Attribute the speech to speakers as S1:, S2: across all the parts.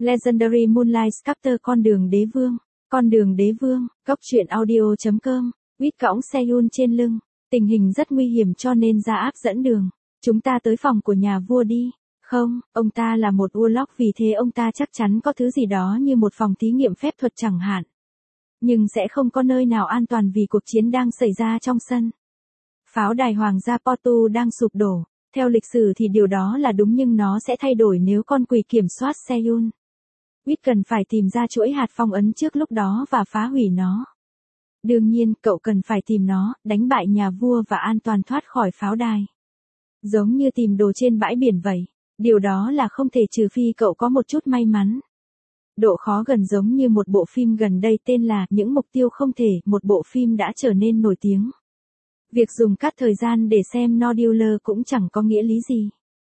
S1: Legendary Moonlight Sculptor con đường đế vương, góc truyện audio.com, Quýt cõng Seyun trên lưng, tình hình rất nguy hiểm cho nên Gia Áp dẫn đường, chúng ta tới phòng của nhà vua đi, không, ông ta là một Warlock vì thế ông ta chắc chắn có thứ gì đó như một phòng thí nghiệm phép thuật chẳng hạn. Nhưng sẽ không có nơi nào an toàn vì cuộc chiến đang xảy ra trong sân. Pháo đài Hoàng gia Portu đang sụp đổ, theo lịch sử thì điều đó là đúng nhưng nó sẽ thay đổi nếu con quỷ kiểm soát Seyun. Quýt cần phải tìm ra chuỗi hạt phong ấn trước lúc đó và phá hủy nó. Đương nhiên, cậu cần phải tìm nó, đánh bại nhà vua và an toàn thoát khỏi pháo đài. Giống như tìm đồ trên bãi biển vậy, điều đó là không thể trừ phi cậu có một chút may mắn. Độ khó gần giống như một bộ phim gần đây tên là Những mục tiêu không thể, một bộ phim đã trở nên nổi tiếng. Việc dùng cắt thời gian để xem Nodular cũng chẳng có nghĩa lý gì.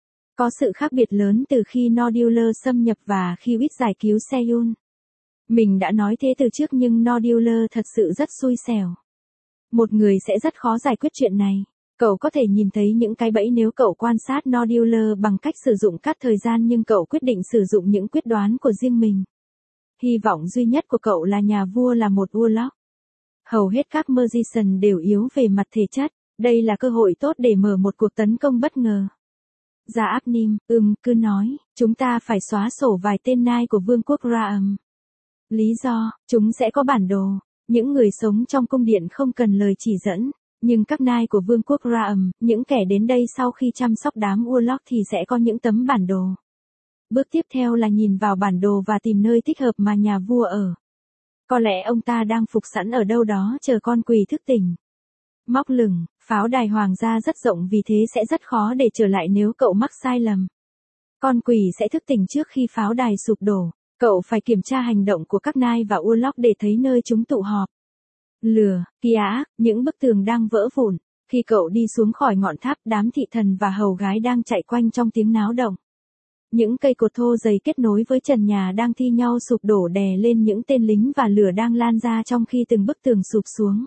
S1: Có sự khác biệt lớn từ khi Nodular xâm nhập và khi Quýt giải cứu Seyun. Mình đã nói thế từ trước nhưng Nodular thật sự rất xui xẻo. Một người sẽ rất khó giải quyết chuyện này. Cậu có thể nhìn thấy những cái bẫy nếu cậu quan sát Nodular bằng cách sử dụng cắt thời gian nhưng cậu quyết định sử dụng những quyết đoán của riêng mình. Hy vọng duy nhất của cậu là nhà vua là một Warlock. Hầu hết các Magician đều yếu về mặt thể chất, đây là cơ hội tốt để mở một cuộc tấn công bất ngờ. Gia Áp Nim, cứ nói, chúng ta phải xóa sổ vài tên nai của vương quốc Raam. Lý do, chúng sẽ có bản đồ, những người sống trong cung điện không cần lời chỉ dẫn, nhưng các nai của vương quốc Raam, những kẻ đến đây sau khi chăm sóc đám Warlock thì sẽ có những tấm bản đồ. Bước tiếp theo là nhìn vào bản đồ và tìm nơi thích hợp mà nhà vua ở. Có lẽ ông ta đang phục sẵn ở đâu đó chờ con quỷ thức tỉnh. Móc lửng, pháo đài hoàng gia rất rộng vì thế sẽ rất khó để trở lại nếu cậu mắc sai lầm. Con quỷ sẽ thức tỉnh trước khi pháo đài sụp đổ. Cậu phải kiểm tra hành động của các nai và Warlock để thấy nơi chúng tụ họp. Lửa, kia, những bức tường đang vỡ vụn. Khi cậu đi xuống khỏi ngọn tháp, đám thị thần và hầu gái đang chạy quanh trong tiếng náo động. Những cây cột thô dày kết nối với trần nhà đang thi nhau sụp đổ đè lên những tên lính và lửa đang lan ra trong khi từng bức tường sụp xuống.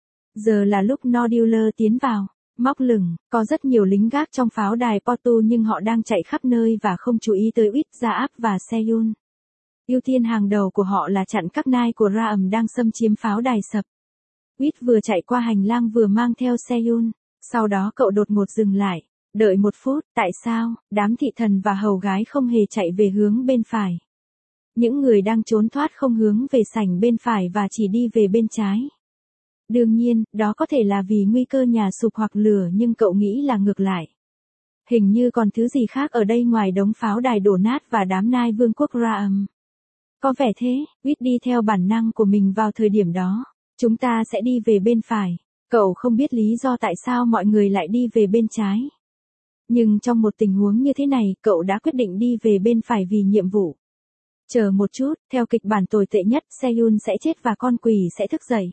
S1: Giờ là lúc Nodular tiến vào. Móc lửng, có rất nhiều lính gác trong pháo đài Portu nhưng họ đang chạy khắp nơi và không chú ý tới Quýt, Gia Áp và Seyun. Ưu tiên hàng đầu của họ là chặn các nai của Raam đang xâm chiếm pháo đài sập. Quýt vừa chạy qua hành lang vừa mang theo Seyun, sau đó cậu đột ngột dừng lại. Đợi một phút, tại sao, đám thị thần và hầu gái không hề chạy về hướng bên phải. Những người đang trốn thoát không hướng về sảnh bên phải và chỉ đi về bên trái. Đương nhiên, đó có thể là vì nguy cơ nhà sụp hoặc lửa nhưng cậu nghĩ là ngược lại. Hình như còn thứ gì khác ở đây ngoài đống pháo đài đổ nát và đám nai vương quốc Raam. Có vẻ thế, Quýt đi theo bản năng của mình vào thời điểm đó. Chúng ta sẽ đi về bên phải. Cậu không biết lý do tại sao mọi người lại đi về bên trái. Nhưng trong một tình huống như thế này, cậu đã quyết định đi về bên phải vì nhiệm vụ. Chờ một chút, theo kịch bản tồi tệ nhất, Seyun sẽ chết và con quỷ sẽ thức dậy.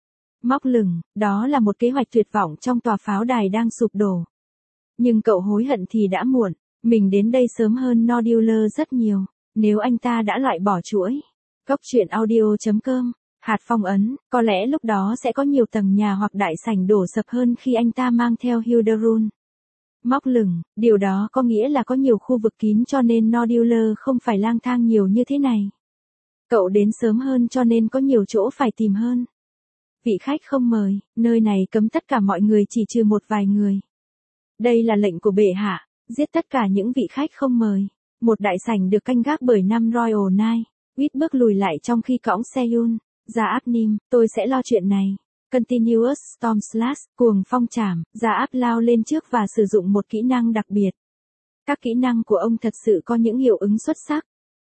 S1: Móc lửng, đó là một kế hoạch tuyệt vọng trong tòa pháo đài đang sụp đổ. Nhưng cậu hối hận thì đã muộn, mình đến đây sớm hơn Nodular rất nhiều, nếu anh ta đã loại bỏ chuỗi. Góc truyện audio.com, hạt phong ấn, có lẽ lúc đó sẽ có nhiều tầng nhà hoặc đại sảnh đổ sập hơn khi anh ta mang theo Hilderun. Móc lửng, điều đó có nghĩa là có nhiều khu vực kín cho nên Nodular không phải lang thang nhiều như thế này. Cậu đến sớm hơn cho nên có nhiều chỗ phải tìm hơn. Vị khách không mời, nơi này cấm tất cả mọi người chỉ trừ một vài người. Đây là lệnh của bệ hạ, giết tất cả những vị khách không mời. Một đại sảnh được canh gác bởi 5 Royal Knight. Quýt bước lùi lại trong khi cõng Seyun. Gia Áp Nim, tôi sẽ lo chuyện này. Continuous Storm Slash, cuồng phong trảm, Gia Áp lao lên trước và sử dụng một kỹ năng đặc biệt. Các kỹ năng của ông thật sự có những hiệu ứng xuất sắc.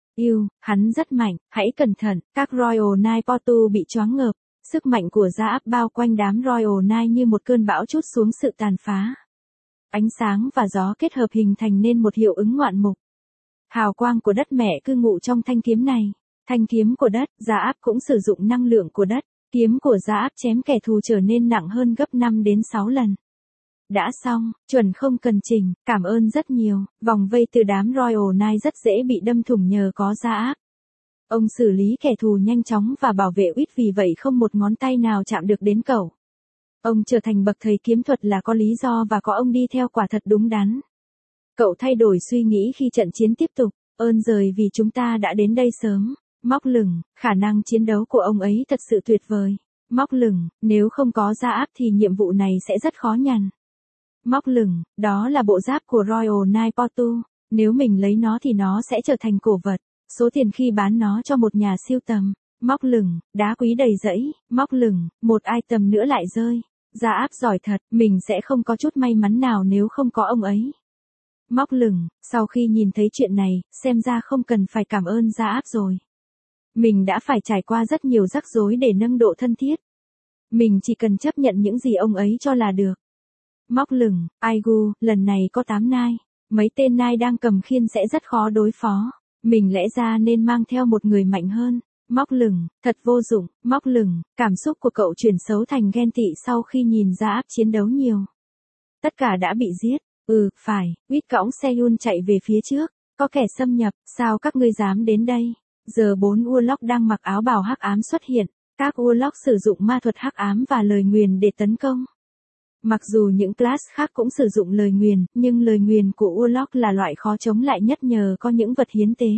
S1: Hắn rất mạnh, hãy cẩn thận, các Royal Knight Portu bị choáng ngợp. Sức mạnh của Gia Áp bao quanh đám Royal Knight như một cơn bão trút xuống sự tàn phá. Ánh sáng và gió kết hợp hình thành nên một hiệu ứng ngoạn mục. Hào quang của đất mẹ cư ngụ trong thanh kiếm này. Thanh kiếm của đất, Gia Áp cũng sử dụng năng lượng của đất. Kiếm của Gia Áp chém kẻ thù trở nên nặng hơn gấp 5 đến 6 lần. Đã xong, chuẩn không cần chỉnh, cảm ơn rất nhiều. Vòng vây từ đám Royal Knight rất dễ bị đâm thủng nhờ có Gia Áp. Ông xử lý kẻ thù nhanh chóng và bảo vệ Quýt vì vậy không một ngón tay nào chạm được đến cậu. Ông trở thành bậc thầy kiếm thuật là có lý do và có ông đi theo quả thật đúng đắn. Cậu thay đổi suy nghĩ khi trận chiến tiếp tục. Ơn rời vì chúng ta đã đến đây sớm. Móc lửng, khả năng chiến đấu của ông ấy thật sự tuyệt vời. Móc lửng, nếu không có gia áp thì nhiệm vụ này sẽ rất khó nhằn. Móc lửng, đó là bộ giáp của Royal Knight Portu. Nếu mình lấy nó thì nó sẽ trở thành cổ vật. Số tiền khi bán nó cho một nhà sưu tầm. Móc lửng, đá quý đầy rẫy. Móc lửng, một item nữa lại rơi. Gia áp giỏi thật, mình sẽ không có chút may mắn nào nếu không có ông ấy. Móc lửng, sau khi nhìn thấy chuyện này, xem ra không cần phải cảm ơn gia áp rồi. Mình đã phải trải qua rất nhiều rắc rối để nâng độ thân thiết. Mình chỉ cần chấp nhận những gì ông ấy cho là được. Móc lửng, Aigu, lần này có 8 nai. Mấy tên nai đang cầm khiên sẽ rất khó đối phó. Mình lẽ ra nên mang theo một người mạnh hơn. Móc lửng, thật vô dụng. Móc lửng, cảm xúc của cậu chuyển xấu thành ghen tị sau khi nhìn gia áp chiến đấu nhiều. Tất cả đã bị giết. Phải, Quýt cõng Seyun chạy về phía trước. Có kẻ xâm nhập, sao các ngươi dám đến đây? Giờ 4 Urlock đang mặc áo bào hắc ám xuất hiện. Các Urlock sử dụng ma thuật hắc ám và lời nguyền để tấn công. Mặc dù những class khác cũng sử dụng lời nguyền, nhưng lời nguyền của Urlock là loại khó chống lại nhất nhờ có những vật hiến tế.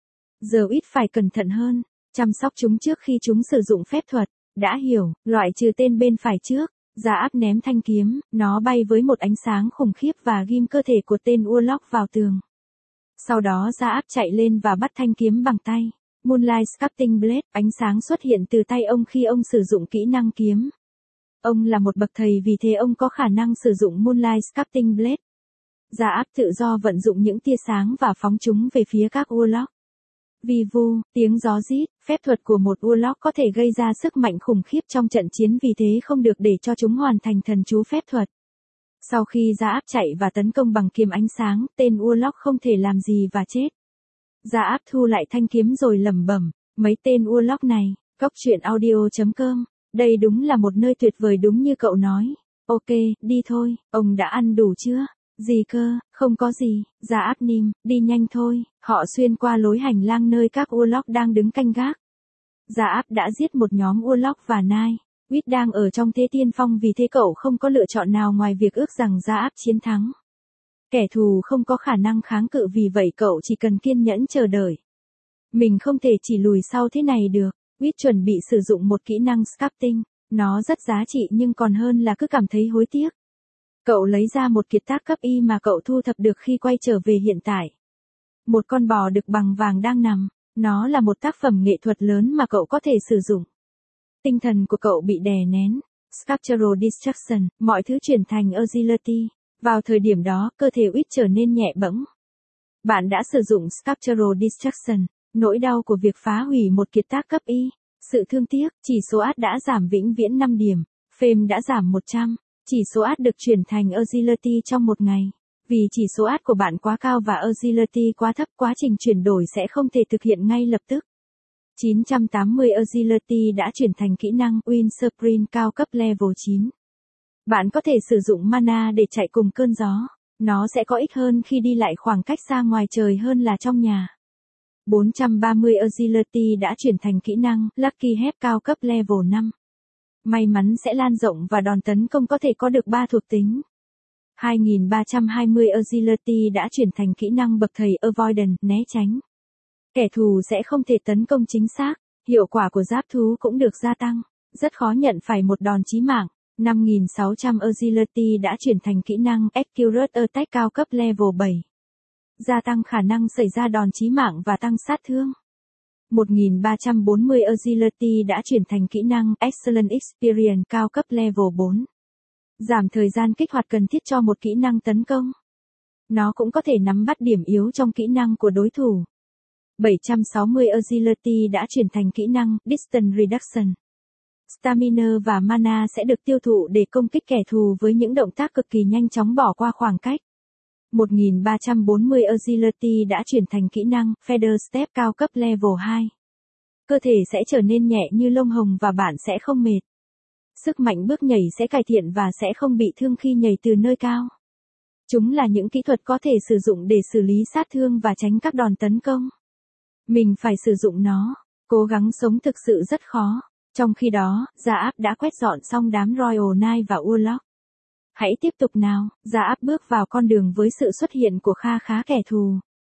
S1: Giờ ít phải cẩn thận hơn, chăm sóc chúng trước khi chúng sử dụng phép thuật. Đã hiểu, loại trừ tên bên phải trước. Gia áp ném thanh kiếm, nó bay với một ánh sáng khủng khiếp và ghim cơ thể của tên Urlock vào tường. Sau đó Gia áp chạy lên và bắt thanh kiếm bằng tay. Moonlight Sculpting Blade, ánh sáng xuất hiện từ tay ông khi ông sử dụng kỹ năng kiếm. Ông là một bậc thầy vì thế ông có khả năng sử dụng Moonlight Sculpting Blade. Gia áp tự do vận dụng những tia sáng và phóng chúng về phía các Urlock. Vi vu, tiếng gió rít, phép thuật của một Urlock có thể gây ra sức mạnh khủng khiếp trong trận chiến vì thế không được để cho chúng hoàn thành thần chú phép thuật. Sau khi Gia áp chạy và tấn công bằng kiếm ánh sáng, tên Urlock không thể làm gì và chết. Gia áp thu lại thanh kiếm rồi lẩm bẩm, mấy tên Urlock này, Cóc truyện audio.com, đây đúng là một nơi tuyệt vời đúng như cậu nói. Ok, đi thôi, ông đã ăn đủ chưa? Gì cơ, không có gì, Gia áp nín, đi nhanh thôi. Họ xuyên qua lối hành lang nơi các Urlock đang đứng canh gác. Gia áp đã giết một nhóm Urlock và nai. Quýt đang ở trong thế tiên phong vì thế cậu không có lựa chọn nào ngoài việc ước rằng Gia áp chiến thắng. Kẻ thù không có khả năng kháng cự vì vậy cậu chỉ cần kiên nhẫn chờ đợi. Mình không thể chỉ lùi sau thế này được. Quýt chuẩn bị sử dụng một kỹ năng sculpting. Nó rất giá trị nhưng còn hơn là cứ cảm thấy hối tiếc. Cậu lấy ra một kiệt tác cấp Y mà cậu thu thập được khi quay trở về hiện tại. Một con bò đực bằng vàng đang nằm. Nó là một tác phẩm nghệ thuật lớn mà cậu có thể sử dụng. Tinh thần của cậu bị đè nén. Sculptural Destruction, mọi thứ chuyển thành agility. Vào thời điểm đó, cơ thể Quýt trở nên nhẹ bẫng. Bạn đã sử dụng Sculptural Destruction, nỗi đau của việc phá hủy một kiệt tác cấp Y. Sự thương tiếc, chỉ số át đã giảm vĩnh viễn 5 điểm. Fame đã giảm 100. Chỉ số át được chuyển thành agility trong một ngày. Vì chỉ số át của bạn quá cao và agility quá thấp, quá trình chuyển đổi sẽ không thể thực hiện ngay lập tức. 980 agility đã chuyển thành kỹ năng Wind Sprint cao cấp level 9. Bạn có thể sử dụng mana để chạy cùng cơn gió. Nó sẽ có ích hơn khi đi lại khoảng cách xa ngoài trời hơn là trong nhà. 430 agility đã chuyển thành kỹ năng Lucky Head cao cấp level 5. May mắn sẽ lan rộng và đòn tấn công có thể có được 3 thuộc tính. 2320 agility đã chuyển thành kỹ năng bậc thầy Avoidance, né tránh. Kẻ thù sẽ không thể tấn công chính xác. Hiệu quả của giáp thú cũng được gia tăng. Rất khó nhận phải một đòn chí mạng. 5600 agility đã chuyển thành kỹ năng Accurate Attack cao cấp level 7. Gia tăng khả năng xảy ra đòn chí mạng và tăng sát thương. 1340 agility đã chuyển thành kỹ năng Excellent Experience cao cấp level 4. Giảm thời gian kích hoạt cần thiết cho một kỹ năng tấn công. Nó cũng có thể nắm bắt điểm yếu trong kỹ năng của đối thủ. 760 agility đã chuyển thành kỹ năng Distance Reduction. Stamina và mana sẽ được tiêu thụ để công kích kẻ thù với những động tác cực kỳ nhanh chóng bỏ qua khoảng cách. 1340 agility đã chuyển thành kỹ năng Feather Step cao cấp level 2. Cơ thể sẽ trở nên nhẹ như lông hồng và bạn sẽ không mệt. Sức mạnh bước nhảy sẽ cải thiện và sẽ không bị thương khi nhảy từ nơi cao. Chúng là những kỹ thuật có thể sử dụng để xử lý sát thương và tránh các đòn tấn công. Mình phải sử dụng nó. Cố gắng sống thực sự rất khó. Trong khi đó, Gia áp đã quét dọn xong đám Royal Knight và Urlock. Hãy tiếp tục nào, Gia áp bước vào con đường với sự xuất hiện của kha khá kẻ thù.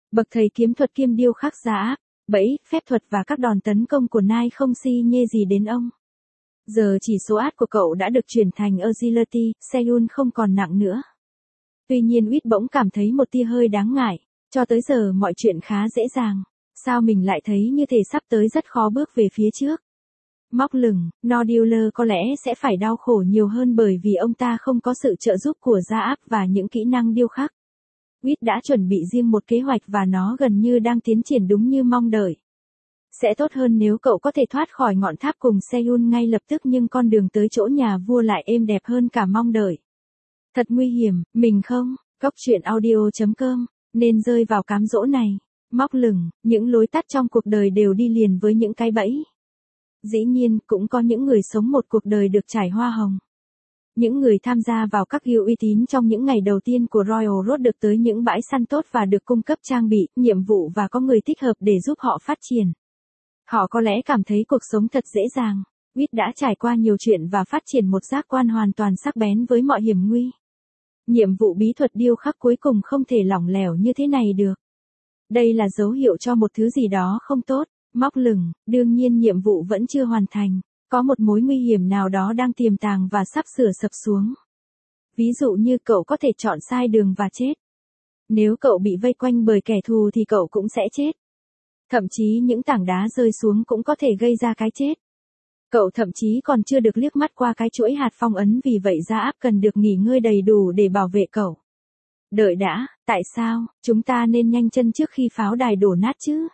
S1: Bậc thầy kiếm thuật kiêm điêu khắc gia áp, bẫy, phép thuật và các đòn tấn công của Nai không si nhê gì đến ông. Giờ chỉ số át của cậu đã được chuyển thành agility, Seyun không còn nặng nữa. Tuy nhiên Wit bỗng cảm thấy một tia hơi đáng ngại, cho tới giờ mọi chuyện khá dễ dàng. Sao mình lại thấy như thể sắp tới rất khó bước về phía trước. Móc lửng, Nodular có lẽ sẽ phải đau khổ nhiều hơn bởi vì ông ta không có sự trợ giúp của gia áp và những kỹ năng điêu khắc. Wit đã chuẩn bị riêng một kế hoạch và nó gần như đang tiến triển đúng như mong đợi. Sẽ tốt hơn nếu cậu có thể thoát khỏi ngọn tháp cùng Seyun ngay lập tức nhưng con đường tới chỗ nhà vua lại êm đẹp hơn cả mong đợi. Thật nguy hiểm, mình không, Cóc truyện audio.com, nên rơi vào cám dỗ này. Móc lửng, những lối tắt trong cuộc đời đều đi liền với những cái bẫy. Dĩ nhiên, cũng có những người sống một cuộc đời được trải hoa hồng. Những người tham gia vào các guild uy tín trong những ngày đầu tiên của Royal Road được tới những bãi săn tốt và được cung cấp trang bị, nhiệm vụ và có người thích hợp để giúp họ phát triển. Họ có lẽ cảm thấy cuộc sống thật dễ dàng. Wit đã trải qua nhiều chuyện và phát triển một giác quan hoàn toàn sắc bén với mọi hiểm nguy. Nhiệm vụ bí thuật điêu khắc cuối cùng không thể lỏng lẻo như thế này được. Đây là dấu hiệu cho một thứ gì đó không tốt. Móc lửng, đương nhiên nhiệm vụ vẫn chưa hoàn thành. Có một mối nguy hiểm nào đó đang tiềm tàng và sắp sửa sập xuống. Ví dụ như cậu có thể chọn sai đường và chết. Nếu cậu bị vây quanh bởi kẻ thù thì cậu cũng sẽ chết. Thậm chí những tảng đá rơi xuống cũng có thể gây ra cái chết. Cậu thậm chí còn chưa được liếc mắt qua cái chuỗi hạt phong ấn vì vậy gia áp cần được nghỉ ngơi đầy đủ để bảo vệ cậu. Đợi đã, tại sao, chúng ta nên nhanh chân trước khi pháo đài đổ nát chứ?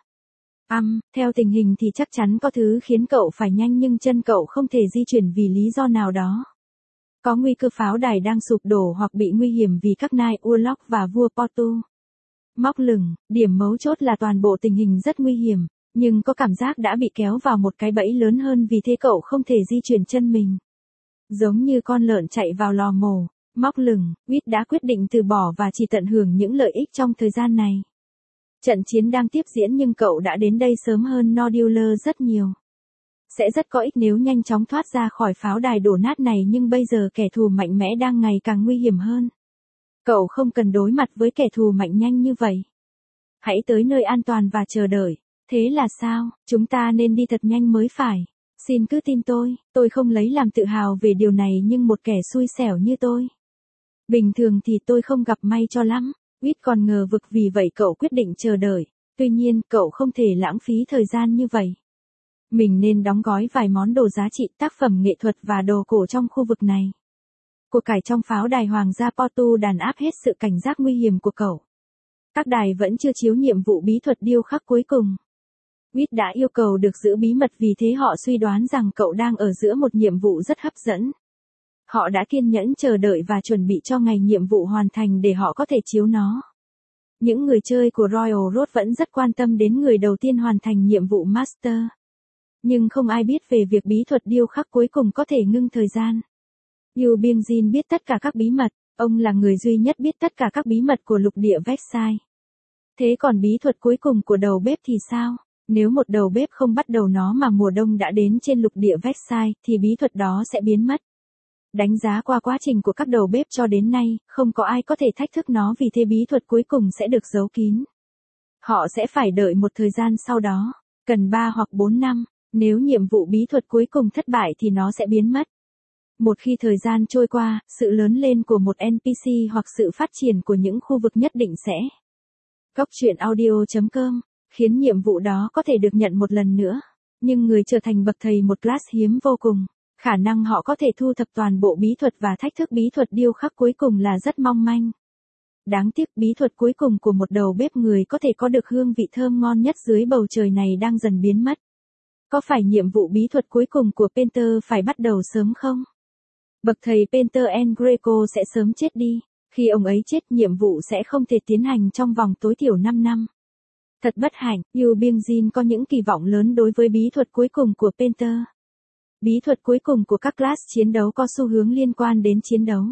S1: Theo tình hình thì chắc chắn có thứ khiến cậu phải nhanh nhưng chân cậu không thể di chuyển vì lý do nào đó. Có nguy cơ pháo đài đang sụp đổ hoặc bị nguy hiểm vì các nai Urlock và vua Portu. Móc lửng, điểm mấu chốt là toàn bộ tình hình rất nguy hiểm, nhưng có cảm giác đã bị kéo vào một cái bẫy lớn hơn vì thế cậu không thể di chuyển chân mình. Giống như con lợn chạy vào lò mổ, móc lửng, Wit đã quyết định từ bỏ và chỉ tận hưởng những lợi ích trong thời gian này. Trận chiến đang tiếp diễn nhưng cậu đã đến đây sớm hơn Nodular rất nhiều. Sẽ rất có ích nếu nhanh chóng thoát ra khỏi pháo đài đổ nát này nhưng bây giờ kẻ thù mạnh mẽ đang ngày càng nguy hiểm hơn. Cậu không cần đối mặt với kẻ thù mạnh nhanh như vậy. Hãy tới nơi an toàn và chờ đợi. Thế là sao, chúng ta nên đi thật nhanh mới phải. Xin cứ tin tôi không lấy làm tự hào về điều này nhưng một kẻ xui xẻo như tôi. Bình thường thì tôi không gặp may cho lắm. Wit còn ngờ vực vì vậy cậu quyết định chờ đợi. Tuy nhiên, cậu không thể lãng phí thời gian như vậy. Mình nên đóng gói vài món đồ giá trị, tác phẩm nghệ thuật và đồ cổ trong khu vực này. Cuộc cải trong pháo đài Hoàng gia Portu đàn áp hết sự cảnh giác nguy hiểm của cậu. Các đài vẫn chưa chiếu nhiệm vụ bí thuật điêu khắc cuối cùng. Wit đã yêu cầu được giữ bí mật vì thế họ suy đoán rằng cậu đang ở giữa một nhiệm vụ rất hấp dẫn. Họ đã kiên nhẫn chờ đợi và chuẩn bị cho ngày nhiệm vụ hoàn thành để họ có thể chiếu nó. Những người chơi của Royal Road vẫn rất quan tâm đến người đầu tiên hoàn thành nhiệm vụ Master. Nhưng không ai biết về việc bí thuật điêu khắc cuối cùng có thể ngưng thời gian. Yu Bingjin biết tất cả các bí mật, ông là người duy nhất biết tất cả các bí mật của lục địa Versailles. Thế còn bí thuật cuối cùng của đầu bếp thì sao? Nếu một đầu bếp không bắt đầu nó mà mùa đông đã đến trên lục địa Versailles thì bí thuật đó sẽ biến mất. Đánh giá qua quá trình của các đầu bếp cho đến nay, không có ai có thể thách thức nó vì thế bí thuật cuối cùng sẽ được giấu kín. Họ sẽ phải đợi một thời gian sau đó, cần 3 hoặc 4 năm, nếu nhiệm vụ bí thuật cuối cùng thất bại thì nó sẽ biến mất. Một khi thời gian trôi qua, sự lớn lên của một NPC hoặc sự phát triển của những khu vực nhất định sẽ. Cóc truyện audio.com, khiến nhiệm vụ đó có thể được nhận một lần nữa. Nhưng người trở thành bậc thầy một class hiếm vô cùng. Khả năng họ có thể thu thập toàn bộ bí thuật và thách thức bí thuật điêu khắc cuối cùng là rất mong manh. Đáng tiếc bí thuật cuối cùng của một đầu bếp người có thể có được hương vị thơm ngon nhất dưới bầu trời này đang dần biến mất. Có phải nhiệm vụ bí thuật cuối cùng của Painter phải bắt đầu sớm không? Bậc thầy Painter El Greco sẽ sớm chết đi. Khi ông ấy chết nhiệm vụ sẽ không thể tiến hành trong vòng tối thiểu 5 năm. Thật bất hạnh, Yu Bingjin có những kỳ vọng lớn đối với bí thuật cuối cùng của Painter. Bí thuật cuối cùng của các class chiến đấu có xu hướng liên quan đến chiến đấu.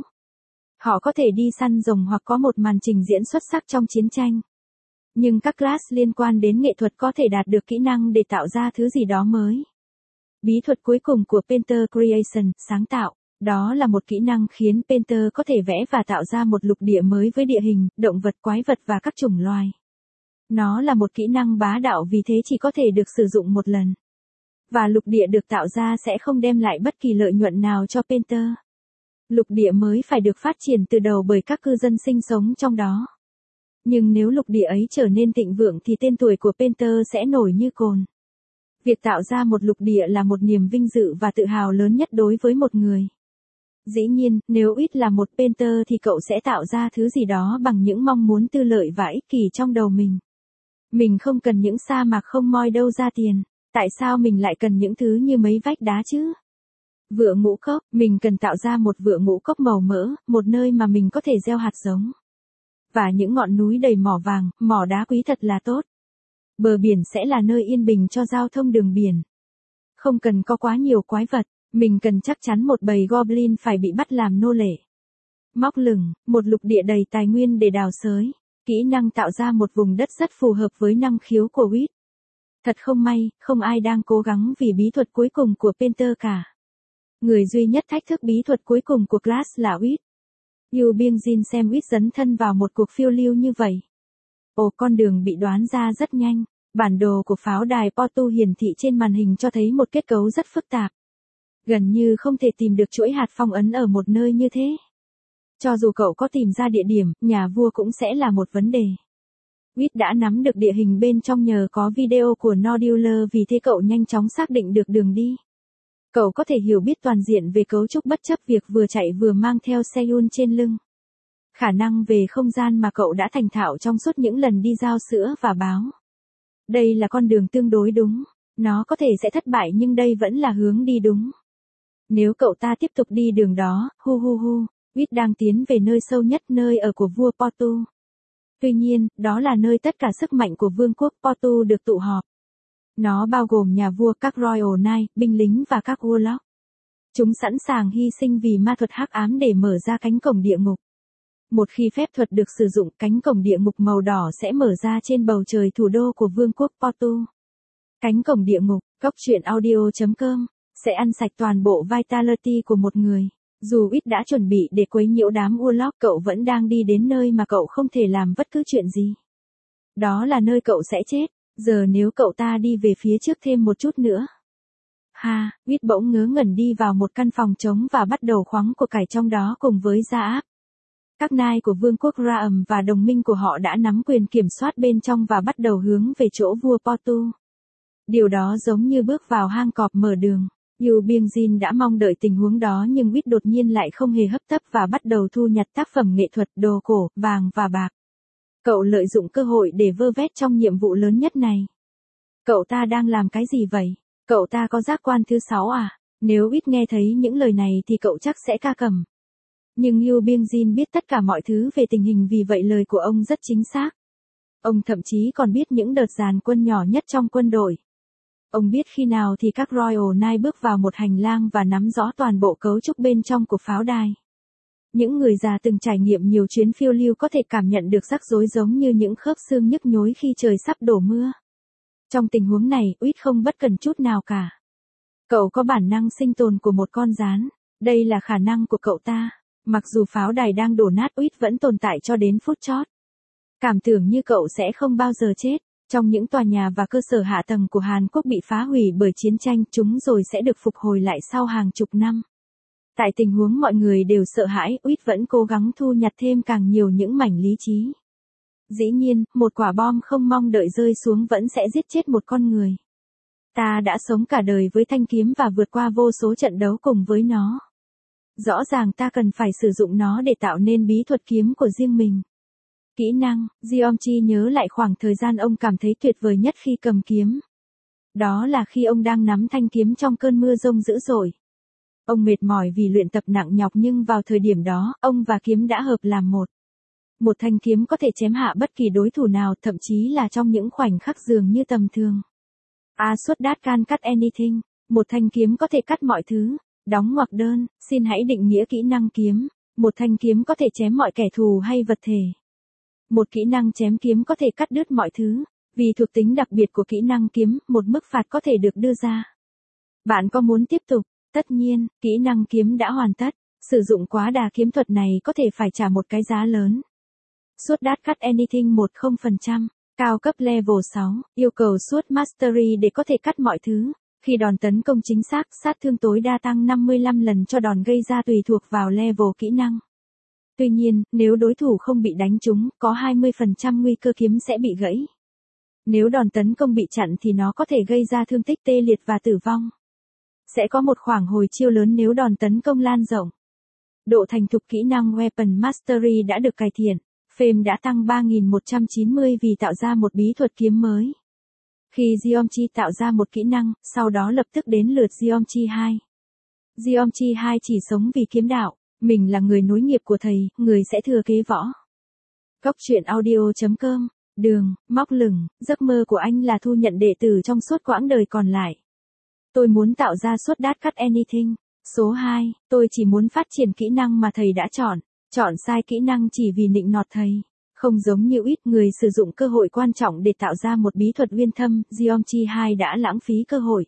S1: Họ có thể đi săn rồng hoặc có một màn trình diễn xuất sắc trong chiến tranh. Nhưng các class liên quan đến nghệ thuật có thể đạt được kỹ năng để tạo ra thứ gì đó mới. Bí thuật cuối cùng của Painter Creation, sáng tạo, đó là một kỹ năng khiến Painter có thể vẽ và tạo ra một lục địa mới với địa hình, động vật quái vật và các chủng loài. Nó là một kỹ năng bá đạo vì thế chỉ có thể được sử dụng một lần. Và lục địa được tạo ra sẽ không đem lại bất kỳ lợi nhuận nào cho Painter. Lục địa mới phải được phát triển từ đầu bởi các cư dân sinh sống trong đó. Nhưng nếu lục địa ấy trở nên thịnh vượng thì tên tuổi của Painter sẽ nổi như cồn. Việc tạo ra một lục địa là một niềm vinh dự và tự hào lớn nhất đối với một người. Dĩ nhiên, nếu Ít là một Painter thì cậu sẽ tạo ra thứ gì đó bằng những mong muốn tư lợi và ích kỷ trong đầu mình. Mình không cần những sa mạc không moi đâu ra tiền. Tại sao mình lại cần những thứ như mấy vách đá chứ? Vựa ngũ cốc, mình cần tạo ra một vựa ngũ cốc màu mỡ, một nơi mà mình có thể gieo hạt giống. Và những ngọn núi đầy mỏ vàng, mỏ đá quý thật là tốt. Bờ biển sẽ là nơi yên bình cho giao thông đường biển. Không cần có quá nhiều quái vật, mình cần chắc chắn một bầy goblin phải bị bắt làm nô lệ. Móc lửng, một lục địa đầy tài nguyên để đào xới. Kỹ năng tạo ra một vùng đất rất phù hợp với năng khiếu của Wit. Thật không may, không ai đang cố gắng vì bí thuật cuối cùng của Painter cả. Người duy nhất thách thức bí thuật cuối cùng của Class là Wit. Yu Bingjin xem Wit dấn thân vào một cuộc phiêu lưu như vậy. Ồ, con đường bị đoán ra rất nhanh. Bản đồ của pháo đài Portu hiển thị trên màn hình cho thấy một kết cấu rất phức tạp. Gần như không thể tìm được chuỗi hạt phong ấn ở một nơi như thế. Cho dù cậu có tìm ra địa điểm, nhà vua cũng sẽ là một vấn đề. Wit đã nắm được địa hình bên trong nhờ có video của Nodular, vì thế cậu nhanh chóng xác định được đường đi. Cậu có thể hiểu biết toàn diện về cấu trúc bất chấp việc vừa chạy vừa mang theo Seiyun trên lưng. Khả năng về không gian mà cậu đã thành thạo trong suốt những lần đi giao sữa và báo. Đây là con đường tương đối đúng. Nó có thể sẽ thất bại nhưng đây vẫn là hướng đi đúng. Nếu cậu ta tiếp tục đi đường đó, Wit đang tiến về nơi sâu nhất, nơi ở của vua Portu. Tuy nhiên, đó là nơi tất cả sức mạnh của vương quốc Portu được tụ họp. Nó bao gồm nhà vua, các Royal Knight, binh lính và các Warlock. Chúng sẵn sàng hy sinh vì ma thuật hắc ám để mở ra cánh cổng địa ngục. Một khi phép thuật được sử dụng, cánh cổng địa ngục màu đỏ sẽ mở ra trên bầu trời thủ đô của vương quốc Portu. Cánh cổng địa ngục, goctruyện.audio.com sẽ ăn sạch toàn bộ vitality của một người. Dù Ít đã chuẩn bị để quấy nhiễu đám Warlock, cậu vẫn đang đi đến nơi mà cậu không thể làm bất cứ chuyện gì. Đó là nơi cậu sẽ chết. Giờ nếu cậu ta đi về phía trước thêm một chút nữa. Ít bỗng ngớ ngẩn đi vào một căn phòng trống và bắt đầu khoáng của cải trong đó cùng với Gia Áp. Các nai của vương quốc Raam và đồng minh của họ đã nắm quyền kiểm soát bên trong và bắt đầu hướng về chỗ vua Portu. Điều đó giống như bước vào hang cọp mở đường. Yu Bingjin đã mong đợi tình huống đó nhưng Wit đột nhiên lại không hề hấp tấp và bắt đầu thu nhặt tác phẩm nghệ thuật, đồ cổ, vàng và bạc. Cậu lợi dụng cơ hội để vơ vét trong nhiệm vụ lớn nhất này. Cậu ta đang làm cái gì vậy? Cậu ta có giác quan thứ 6 à? Nếu Wit nghe thấy những lời này thì cậu chắc sẽ ca cẩm. Nhưng Yu Bingjin biết tất cả mọi thứ về tình hình, vì vậy lời của ông rất chính xác. Ông thậm chí còn biết những đợt dàn quân nhỏ nhất trong quân đội. Ông biết khi nào thì các Royal Knight bước vào một hành lang và nắm rõ toàn bộ cấu trúc bên trong của pháo đài. Những người già từng trải nghiệm nhiều chuyến phiêu lưu có thể cảm nhận được rắc rối giống như những khớp xương nhức nhối khi trời sắp đổ mưa. Trong tình huống này, Wit không bất cẩn chút nào cả. Cậu có bản năng sinh tồn của một con gián. Đây là khả năng của cậu ta. Mặc dù pháo đài đang đổ nát, Wit vẫn tồn tại cho đến phút chót. Cảm tưởng như cậu sẽ không bao giờ chết. Trong những tòa nhà và cơ sở hạ tầng của Hàn Quốc bị phá hủy bởi chiến tranh, chúng rồi sẽ được phục hồi lại sau hàng chục năm. Tại tình huống mọi người đều sợ hãi, Wit vẫn cố gắng thu nhặt thêm càng nhiều những mảnh lý trí. Dĩ nhiên, một quả bom không mong đợi rơi xuống vẫn sẽ giết chết một con người. Ta đã sống cả đời với thanh kiếm và vượt qua vô số trận đấu cùng với nó. Rõ ràng ta cần phải sử dụng nó để tạo nên bí thuật kiếm của riêng mình. Kỹ năng, Jeomchi nhớ lại khoảng thời gian ông cảm thấy tuyệt vời nhất khi cầm kiếm. Đó là khi ông đang nắm thanh kiếm trong cơn mưa rông dữ dội. Ông mệt mỏi vì luyện tập nặng nhọc nhưng vào thời điểm đó, ông và kiếm đã hợp làm một. Một thanh kiếm có thể chém hạ bất kỳ đối thủ nào, thậm chí là trong những khoảnh khắc dường như tầm thường. A suất đát can cut anything. Một thanh kiếm có thể cắt mọi thứ. Đóng ngoặc đơn, xin hãy định nghĩa kỹ năng kiếm. Một thanh kiếm có thể chém mọi kẻ thù hay vật thể. Một kỹ năng chém kiếm có thể cắt đứt mọi thứ. Vì thuộc tính đặc biệt của kỹ năng kiếm, một mức phạt có thể được đưa ra. Bạn có muốn tiếp tục? Tất nhiên, kỹ năng kiếm đã hoàn tất. Sử dụng quá đà kiếm thuật này có thể phải trả một cái giá lớn. Suốt đát cut anything 10%. Cao cấp level 6, yêu cầu suốt Mastery để có thể cắt mọi thứ. Khi đòn tấn công chính xác, sát thương tối đa tăng 55 lần cho đòn gây ra tùy thuộc vào level kỹ năng. Tuy nhiên, nếu đối thủ không bị đánh trúng, có 20% nguy cơ kiếm sẽ bị gãy. Nếu đòn tấn công bị chặn thì nó có thể gây ra thương tích tê liệt và tử vong. Sẽ có một khoảng hồi chiêu lớn nếu đòn tấn công lan rộng. Độ thành thục kỹ năng Weapon Mastery đã được cải thiện. Fame đã tăng 3190 vì tạo ra một bí thuật kiếm mới. Khi Geometry tạo ra một kỹ năng, sau đó lập tức đến lượt Geometry 2. Geometry 2 chỉ sống vì kiếm đạo, mình là người nối nghiệp của thầy, người sẽ thừa kế võ. Góc truyện audio.com, Đường, móc lửng, giấc mơ của anh là thu nhận đệ tử trong suốt quãng đời còn lại. Tôi muốn tạo ra suốt Dash Cut Anything. Số 2, tôi chỉ muốn phát triển kỹ năng mà thầy đã chọn. Chọn sai kỹ năng chỉ vì nịnh nọt thầy. Không giống như ít người sử dụng cơ hội quan trọng để tạo ra một bí thuật uyên thâm, Geometry 2 đã lãng phí cơ hội.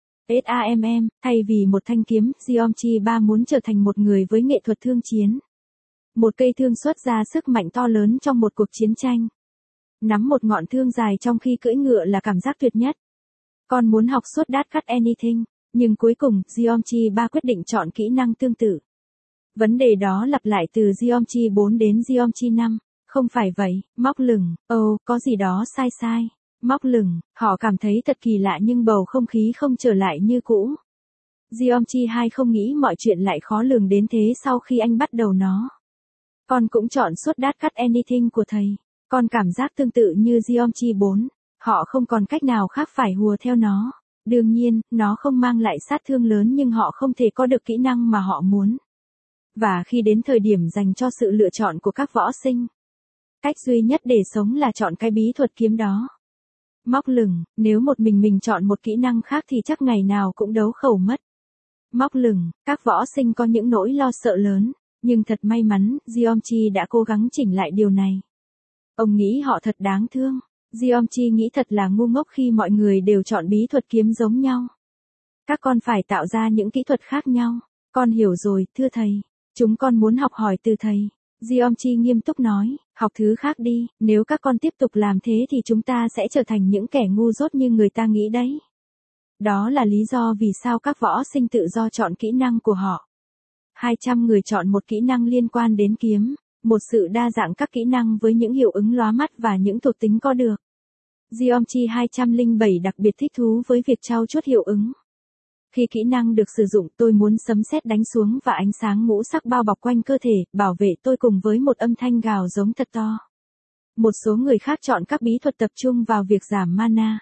S1: SAMM, thay vì một thanh kiếm, Geometry 3 muốn trở thành một người với nghệ thuật thương chiến. Một cây thương xuất ra sức mạnh to lớn trong một cuộc chiến tranh. Nắm một ngọn thương dài trong khi cưỡi ngựa là cảm giác tuyệt nhất. Con muốn học suốt Dash Cut Anything, nhưng cuối cùng, Geometry 3 quyết định chọn kỹ năng tương tự. Vấn đề đó lặp lại từ Geometry 4 đến Geometry 5. Không phải vậy, móc lửng, có gì đó sai. Móc lửng, họ cảm thấy thật kỳ lạ nhưng bầu không khí không trở lại như cũ. Geometry 2 không nghĩ mọi chuyện lại khó lường đến thế sau khi anh bắt đầu nó. Con cũng chọn suốt Dash Cut Anything của thầy. Con cảm giác tương tự như Geometry 4. Họ không còn cách nào khác phải hùa theo nó. Đương nhiên, nó không mang lại sát thương lớn nhưng họ không thể có được kỹ năng mà họ muốn. Và khi đến thời điểm dành cho sự lựa chọn của các võ sinh, cách duy nhất để sống là chọn cái bí thuật kiếm đó. Móc lửng, nếu một mình chọn một kỹ năng khác thì chắc ngày nào cũng đấu khẩu mất. Móc lửng, các võ sinh có những nỗi lo sợ lớn, nhưng thật may mắn, Geometry đã cố gắng chỉnh lại điều này. Ông nghĩ họ thật đáng thương. Geometry nghĩ thật là ngu ngốc khi mọi người đều chọn bí thuật kiếm giống nhau. Các con phải tạo ra những kỹ thuật khác nhau. Con hiểu rồi, thưa thầy. Chúng con muốn học hỏi từ thầy. Geometry nghiêm túc nói, học thứ khác đi, nếu các con tiếp tục làm thế thì chúng ta sẽ trở thành những kẻ ngu dốt như người ta nghĩ đấy. Đó là lý do vì sao các võ sinh tự do chọn kỹ năng của họ. 200 người chọn một kỹ năng liên quan đến kiếm, một sự đa dạng các kỹ năng với những hiệu ứng lóa mắt và những thuộc tính có được. Geometry 207 đặc biệt thích thú với việc trau chuốt hiệu ứng. Khi kỹ năng được sử dụng, tôi muốn sấm sét đánh xuống và ánh sáng ngũ sắc bao bọc quanh cơ thể, bảo vệ tôi cùng với một âm thanh gào giống thật to. Một số người khác chọn các bí thuật tập trung vào việc giảm mana.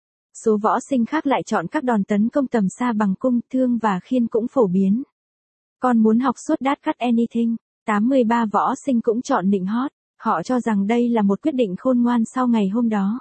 S1: Số võ sinh khác lại chọn các đòn tấn công tầm xa bằng cung, thương và khiên cũng phổ biến. Con muốn học suốt Dash Cut Anything. 83 võ sinh cũng chọn nịnh hót. Họ cho rằng đây là một quyết định khôn ngoan sau ngày hôm đó.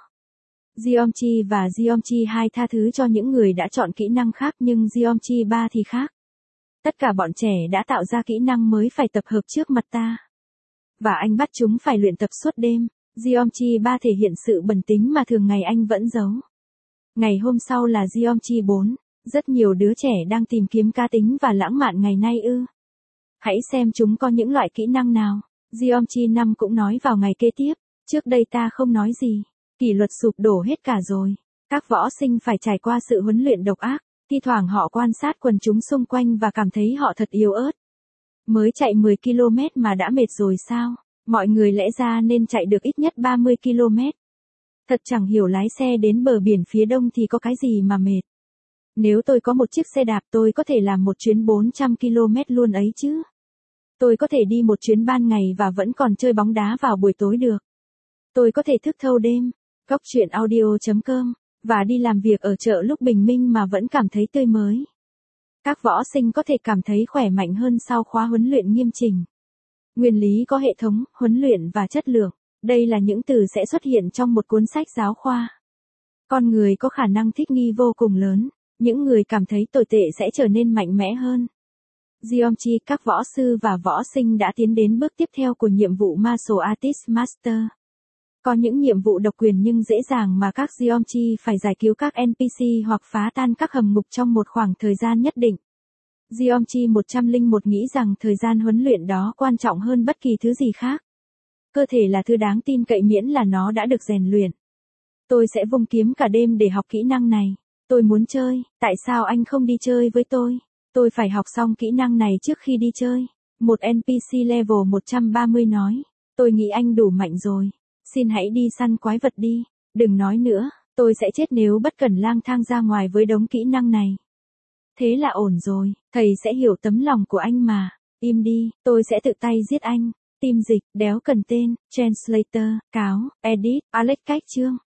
S1: Geometry và Geometry 2 tha thứ cho những người đã chọn kỹ năng khác nhưng Geometry 3 thì khác. Tất cả bọn trẻ đã tạo ra kỹ năng mới phải tập hợp trước mặt ta. Và anh bắt chúng phải luyện tập suốt đêm. Geometry 3 thể hiện sự bẩm tính mà thường ngày anh vẫn giấu. Ngày hôm sau là Geometry 4. Rất nhiều đứa trẻ đang tìm kiếm cá tính và lãng mạn ngày nay ư. Hãy xem chúng có những loại kỹ năng nào. Geometry 5 cũng nói vào ngày kế tiếp. Trước đây ta không nói gì. Kỷ luật sụp đổ hết cả rồi. Các võ sinh phải trải qua sự huấn luyện độc ác. Thi thoảng họ quan sát quần chúng xung quanh và cảm thấy họ thật yếu ớt. Mới chạy 10 km mà đã mệt rồi sao? Mọi người lẽ ra nên chạy được ít nhất 30 km. Thật chẳng hiểu lái xe đến bờ biển phía đông thì có cái gì mà mệt. Nếu tôi có một chiếc xe đạp tôi có thể làm một chuyến 400 km luôn ấy chứ. Tôi có thể đi một chuyến ban ngày và vẫn còn chơi bóng đá vào buổi tối được. Tôi có thể thức thâu đêm. Góc truyện audio.com. Và đi làm việc ở chợ lúc bình minh mà vẫn cảm thấy tươi mới. Các võ sinh có thể cảm thấy khỏe mạnh hơn sau khóa huấn luyện nghiêm chỉnh. Nguyên lý có hệ thống, huấn luyện và chất lượng. Đây là những từ sẽ xuất hiện trong một cuốn sách giáo khoa. Con người có khả năng thích nghi vô cùng lớn. Những người cảm thấy tồi tệ sẽ trở nên mạnh mẽ hơn. Geometry, các võ sư và võ sinh đã tiến đến bước tiếp theo của nhiệm vụ Martial Artist Master. Có những nhiệm vụ độc quyền nhưng dễ dàng mà các Geometry phải giải cứu các NPC hoặc phá tan các hầm ngục trong một khoảng thời gian nhất định. Geometry 101 nghĩ rằng thời gian huấn luyện đó quan trọng hơn bất kỳ thứ gì khác. Cơ thể là thứ đáng tin cậy miễn là nó đã được rèn luyện. Tôi sẽ vung kiếm cả đêm để học kỹ năng này. Tôi muốn chơi, tại sao anh không đi chơi với tôi? Tôi phải học xong kỹ năng này trước khi đi chơi. Một NPC level 130 nói. Tôi nghĩ anh đủ mạnh rồi. Xin hãy đi săn quái vật đi. Đừng nói nữa, tôi sẽ chết nếu bất cẩn lang thang ra ngoài với đống kỹ năng này. Thế là ổn rồi, thầy sẽ hiểu tấm lòng của anh mà. Im đi, tôi sẽ tự tay giết anh. Tim dịch, đéo cần tên, translator, cáo, edit, Alex cách chương.